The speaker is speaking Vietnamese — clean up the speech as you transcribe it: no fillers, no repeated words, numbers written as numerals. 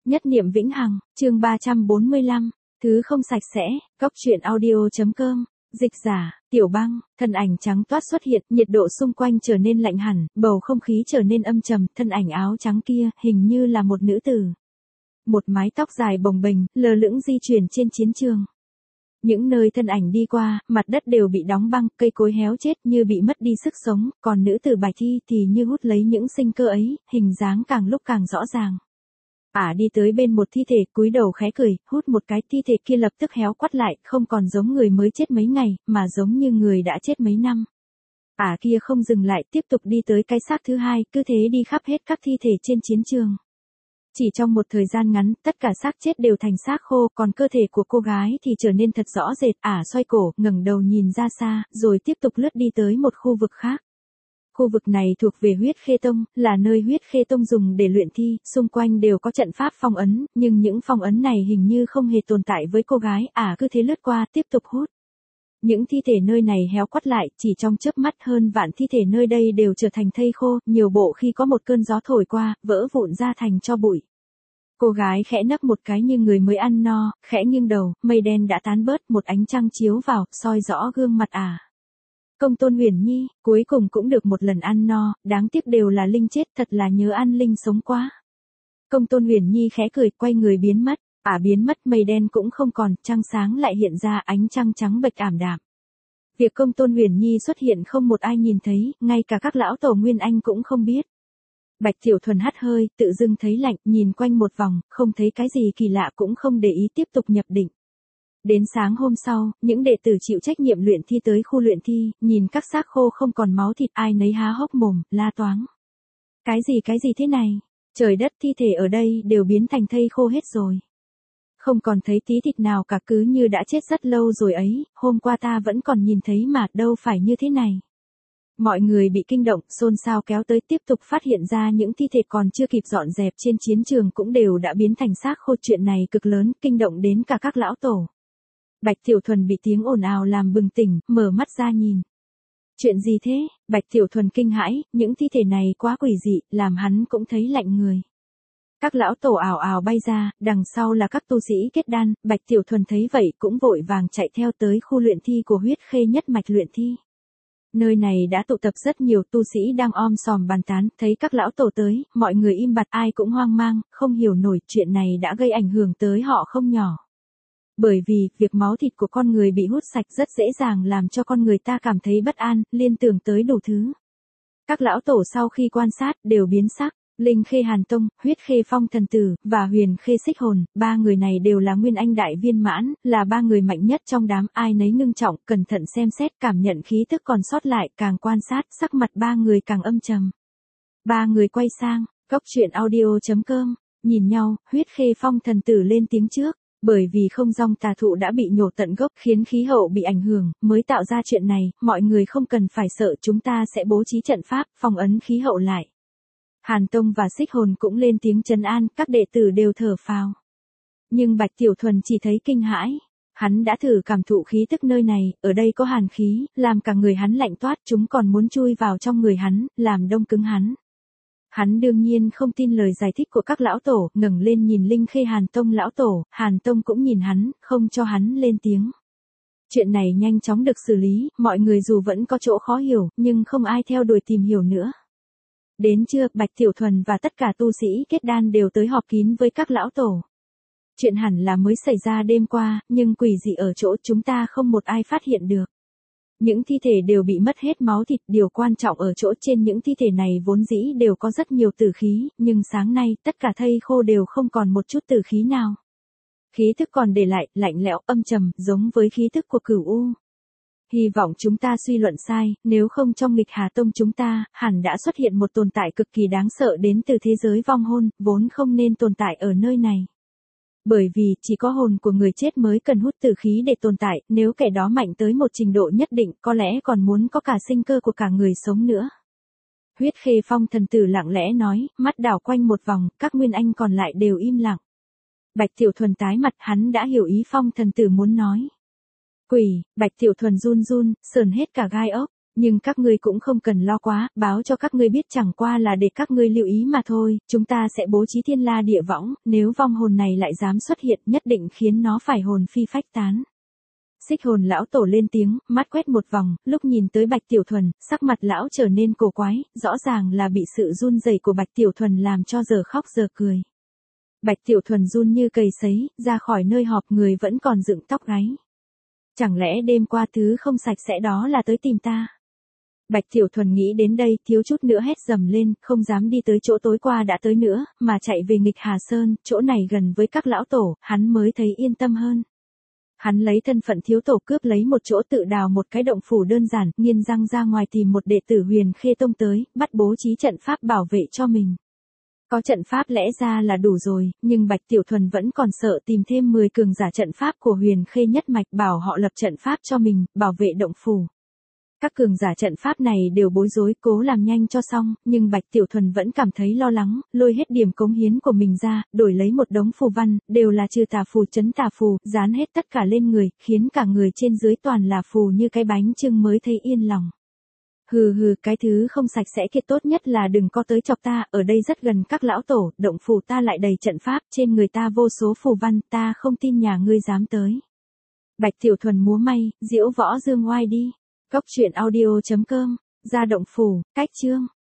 Nhất niệm vĩnh hằng, chương 345, thứ không sạch sẽ, góc truyện audio.com, dịch giả, Tiểu Băng, thân ảnh trắng toát xuất hiện, nhiệt độ xung quanh trở nên lạnh hẳn, bầu không khí trở nên âm trầm, thân ảnh áo trắng kia, hình như là một nữ tử. Một mái tóc dài bồng bềnh, lơ lửng di chuyển trên chiến trường. Những nơi thân ảnh đi qua, mặt đất đều bị đóng băng, cây cối héo chết như bị mất đi sức sống, còn nữ tử Bạch Thi thì như hút lấy những sinh cơ ấy, hình dáng càng lúc càng rõ ràng. Đi tới bên một thi thể, cúi đầu khẽ cười, hút một cái, thi thể kia lập tức héo quắt lại, không còn giống người mới chết mấy ngày, mà giống như người đã chết mấy năm. Kia không dừng lại, tiếp tục đi tới cái xác thứ hai, cứ thế đi khắp hết các thi thể trên chiến trường. Chỉ trong một thời gian ngắn, tất cả xác chết đều thành xác khô, còn cơ thể của cô gái thì trở nên thật rõ rệt. Xoay cổ, ngẩng đầu nhìn ra xa, rồi tiếp tục lướt đi tới một khu vực khác. Khu vực này thuộc về Huyết Khê Tông, là nơi Huyết Khê Tông dùng để luyện thi, xung quanh đều có trận pháp phong ấn, nhưng những phong ấn này hình như không hề tồn tại với cô gái. Cứ thế lướt qua, tiếp tục hút. Những thi thể nơi này héo quắt lại, chỉ trong chớp mắt hơn vạn thi thể nơi đây đều trở thành thây khô, nhiều bộ khi có một cơn gió thổi qua, vỡ vụn ra thành tro bụi. Cô gái khẽ nấc một cái như người mới ăn no, khẽ nghiêng đầu, mây đen đã tán bớt, một ánh trăng chiếu vào, soi rõ gương mặt Công Tôn Huyền Nhi, cuối cùng cũng được một lần ăn no, đáng tiếc đều là Linh chết, thật là nhớ ăn Linh sống quá. Công Tôn Huyền Nhi khẽ cười, quay người biến mất. Biến mất, mây đen cũng không còn, trăng sáng lại hiện ra, ánh trăng trắng bệch ảm đạm. Việc Công Tôn Huyền Nhi xuất hiện không một ai nhìn thấy, ngay cả các lão tổ Nguyên Anh cũng không biết. Bạch Tiểu Thuần hắt hơi, tự dưng thấy lạnh, nhìn quanh một vòng, không thấy cái gì kỳ lạ cũng không để ý tiếp tục nhập định. Đến sáng hôm sau, những đệ tử chịu trách nhiệm luyện thi tới khu luyện thi, nhìn các xác khô không còn máu thịt, ai nấy há hốc mồm, la toáng. Cái gì thế này? Trời đất, thi thể ở đây đều biến thành thây khô hết rồi. Không còn thấy tí thịt nào cả, cứ như đã chết rất lâu rồi ấy, hôm qua ta vẫn còn nhìn thấy mà, đâu phải như thế này. Mọi người bị kinh động, xôn xao kéo tới, tiếp tục phát hiện ra những thi thể còn chưa kịp dọn dẹp trên chiến trường cũng đều đã biến thành xác khô. Chuyện này cực lớn, kinh động đến cả các lão tổ. Bạch Tiểu Thuần bị tiếng ồn ào làm bừng tỉnh, mở mắt ra nhìn. Chuyện gì thế? Bạch Tiểu Thuần kinh hãi, những thi thể này quá quỷ dị, làm hắn cũng thấy lạnh người. Các lão tổ ào ào bay ra, đằng sau là các tu sĩ kết đan, Bạch Tiểu Thuần thấy vậy cũng vội vàng chạy theo tới khu luyện thi của Huyết Khê nhất mạch luyện thi. Nơi này đã tụ tập rất nhiều tu sĩ đang om sòm bàn tán, thấy các lão tổ tới, mọi người im bặt, ai cũng hoang mang, không hiểu nổi, chuyện này đã gây ảnh hưởng tới họ không nhỏ. Bởi vì, việc máu thịt của con người bị hút sạch rất dễ dàng làm cho con người ta cảm thấy bất an, liên tưởng tới đủ thứ. Các lão tổ sau khi quan sát, đều biến sắc. Linh Khê Hàn Tông, Huyết Khê Phong Thần Tử, và Huyền Khê Xích Hồn, ba người này đều là Nguyên Anh đại viên mãn, là ba người mạnh nhất trong đám, ai nấy ngưng trọng, cẩn thận xem xét, cảm nhận khí tức còn sót lại, càng quan sát, sắc mặt ba người càng âm trầm. Ba người quay sang, góc truyện audio.com, nhìn nhau, Huyết Khê Phong Thần Tử lên tiếng trước, bởi vì không rong tà thụ đã bị nhổ tận gốc khiến khí hậu bị ảnh hưởng, mới tạo ra chuyện này, mọi người không cần phải sợ, chúng ta sẽ bố trí trận pháp, phòng ấn khí hậu lại. Hàn Tông và Xích Hồn cũng lên tiếng trấn an, các đệ tử đều thở phào. Nhưng Bạch Tiểu Thuần chỉ thấy kinh hãi. Hắn đã thử cảm thụ khí tức nơi này, ở đây có hàn khí, làm cả người hắn lạnh toát, chúng còn muốn chui vào trong người hắn, làm đông cứng hắn. Hắn đương nhiên không tin lời giải thích của các lão tổ, ngẩng lên nhìn Linh Khê Hàn Tông lão tổ, Hàn Tông cũng nhìn hắn, không cho hắn lên tiếng. Chuyện này nhanh chóng được xử lý, mọi người dù vẫn có chỗ khó hiểu, nhưng không ai theo đuổi tìm hiểu nữa. Đến trưa, Bạch Tiểu Thuần và tất cả tu sĩ kết đan đều tới họp kín với các lão tổ. Chuyện hẳn là mới xảy ra đêm qua, nhưng quỷ dị ở chỗ chúng ta không một ai phát hiện được. Những thi thể đều bị mất hết máu thịt, điều quan trọng ở chỗ trên những thi thể này vốn dĩ đều có rất nhiều tử khí, nhưng sáng nay, tất cả thây khô đều không còn một chút tử khí nào. Khí thức còn để lại, lạnh lẽo, âm trầm, giống với khí thức của Cửu U. Hy vọng chúng ta suy luận sai, nếu không trong nghịch Hà Tông chúng ta, hẳn đã xuất hiện một tồn tại cực kỳ đáng sợ đến từ thế giới vong hồn, vốn không nên tồn tại ở nơi này. Bởi vì, chỉ có hồn của người chết mới cần hút tử khí để tồn tại, nếu kẻ đó mạnh tới một trình độ nhất định, có lẽ còn muốn có cả sinh cơ của cả người sống nữa. Huyết Khê Phong Thần Tử lặng lẽ nói, mắt đảo quanh một vòng, các Nguyên Anh còn lại đều im lặng. Bạch Tiểu Thuần tái mặt, hắn đã hiểu ý Phong Thần Tử muốn nói. Quỷ, Bạch Tiểu Thuần run run, sờn hết cả gai ốc, Nhưng các ngươi cũng không cần lo quá, báo cho các ngươi biết chẳng qua là để các ngươi lưu ý mà thôi, chúng ta sẽ bố trí thiên la địa võng, nếu vong hồn này lại dám xuất hiện nhất định khiến nó phải hồn phi phách tán. Xích hồn lão tổ lên tiếng, mắt quét một vòng, lúc nhìn tới Bạch Tiểu Thuần, sắc mặt lão trở nên cổ quái, rõ ràng là bị sự run rẩy của Bạch Tiểu Thuần làm cho giờ khóc giờ cười. Bạch Tiểu Thuần run như cầy sấy, ra khỏi nơi họp người vẫn còn dựng tóc gáy. Chẳng lẽ đêm qua thứ không sạch sẽ đó là tới tìm ta? Bạch Tiểu Thuần nghĩ đến đây, thiếu chút nữa hét dầm lên, không dám đi tới chỗ tối qua đã tới nữa, mà chạy về nghịch Hà Sơn, chỗ này gần với các lão tổ, hắn mới thấy yên tâm hơn. Hắn lấy thân phận thiếu tổ cướp lấy một chỗ tự đào một cái động phủ đơn giản, nghiến răng ra ngoài tìm một đệ tử Huyền Khê Tông tới, bắt bố trí trận pháp bảo vệ cho mình. Có trận pháp lẽ ra là đủ rồi, nhưng Bạch Tiểu Thuần vẫn còn sợ tìm thêm 10 cường giả trận pháp của Huyền Khê nhất mạch bảo họ lập trận pháp cho mình, bảo vệ động phủ. Các cường giả trận pháp này đều bối rối cố làm nhanh cho xong, nhưng Bạch Tiểu Thuần vẫn cảm thấy lo lắng, lôi hết điểm cống hiến của mình ra, đổi lấy một đống phù văn, đều là trừ tà phù chấn tà phù, dán hết tất cả lên người, khiến cả người trên dưới toàn là phù như cái bánh chưng mới thấy yên lòng. Hừ hừ, cái thứ không sạch sẽ kia tốt nhất là đừng có tới chọc ta, ở đây rất gần các lão tổ, động phủ ta lại đầy trận pháp, trên người ta vô số phù văn, ta không tin nhà ngươi dám tới. Bạch Tiểu Thuần múa may, diễu võ dương oai đi. Cốc truyện audio.com, ra động phủ, cách chương.